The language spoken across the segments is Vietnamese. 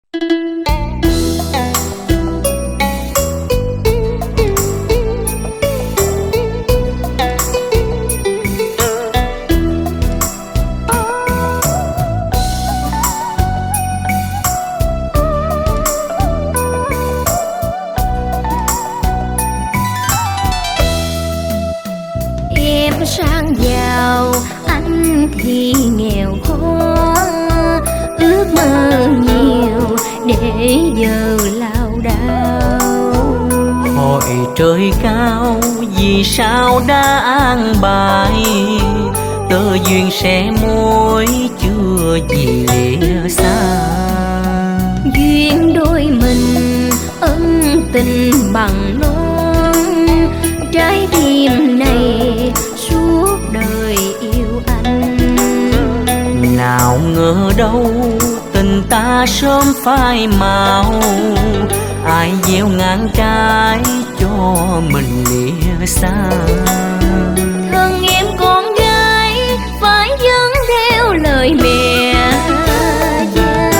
Sang giàu anh thì nghèo khó, ước mơ nhiều để giờ lao đao. Hỏi trời cao vì sao đã an bài, tơ duyên sẽ mối chưa gì lìa xa. Duyên đôi mình ân tình bằng non, trái tim này suốt đời yêu anh. Nào ngờ đâu tình ta sớm phai màu, ai gieo ngàn cái cho mình lìa xa. Thân em con gái phải dâng theo lời mẹ cha.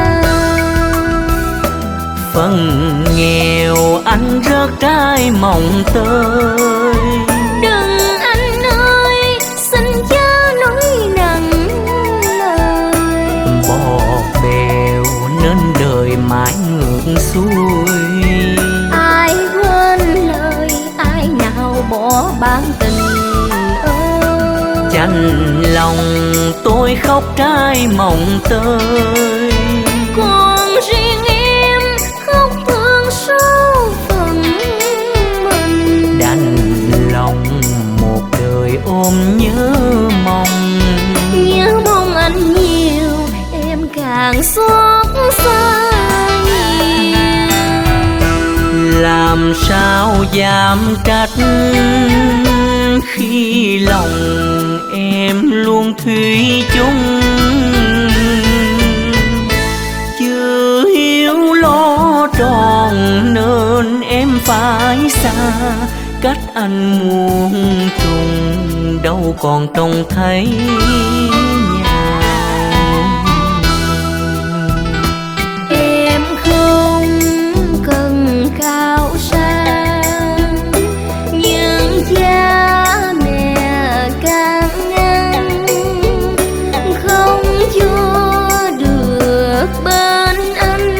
Phần nghèo anh rớt trái mồng tơi, đừng anh ơi xin chớ nói nặng lời. bỏ bèo nên đời mãi ngược xuôi. Ai quên lời ai nào bỏ bản tình ơi. Chạnh lòng tôi khóc trái mồng tơi, Còn riêng em khóc thương số phận mình. đành lòng một đời ôm nhớ mong. Nhớ mong anh nhiều em càng xót xa nhiều. Làm sao dám trách khi lòng em luôn thủy chung, chưa hiểu lo tròn nên em phải xa. Cách anh muôn trùng đâu còn trông thấy nhà. Em không cần cao sang, nhưng cha mẹ can ngăn không cho được bên anh.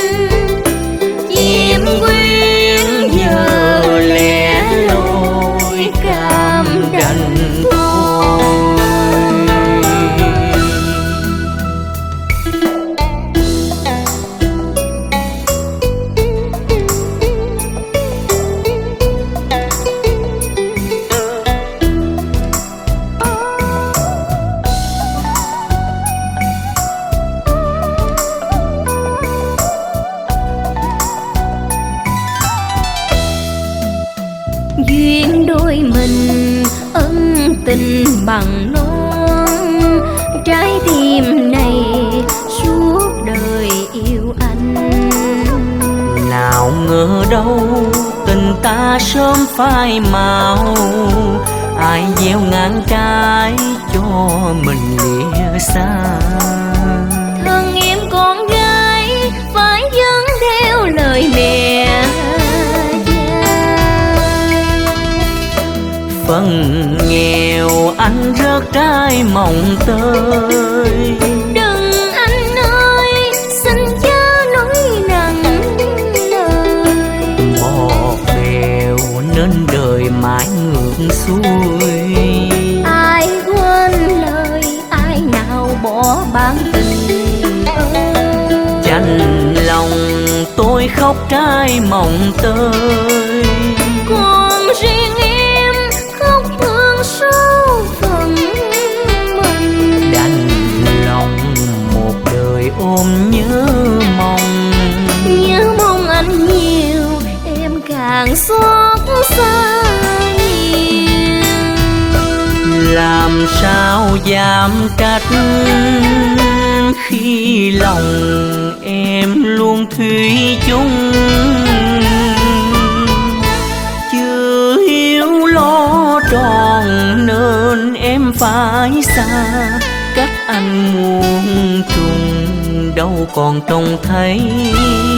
Chim quyến giờ lẻ loi cam đành thôi. Duyên đôi mình ân tình bằng non, trái tim này suốt đời yêu anh. Nào ngờ đâu tình ta sớm phai màu, ai gieo ngàn cái cho mình lìa xa. Thân em con gái phải dâng theo lời mẹ cha. Phần nghèo anh rớt trái mồng tơi, Đừng anh ơi xin chớ nói nặng lời. bỏ bèo nên đời mãi ngược xuôi. Ai quên lời ai nào bỏ bản tình ơi. Chạnh lòng tôi khóc trái mồng tơi, Còn riêng em khóc thương số phận mình. đành lòng một đời ôm nhớ mong. Nhớ mong anh nhiều em càng xót xa nhiều. Làm sao dám trách khi lòng em luôn thủy chung, chưa hiểu lo tròn nên em phải xa. Cách anh muôn trùng đâu đâu còn trông thấy.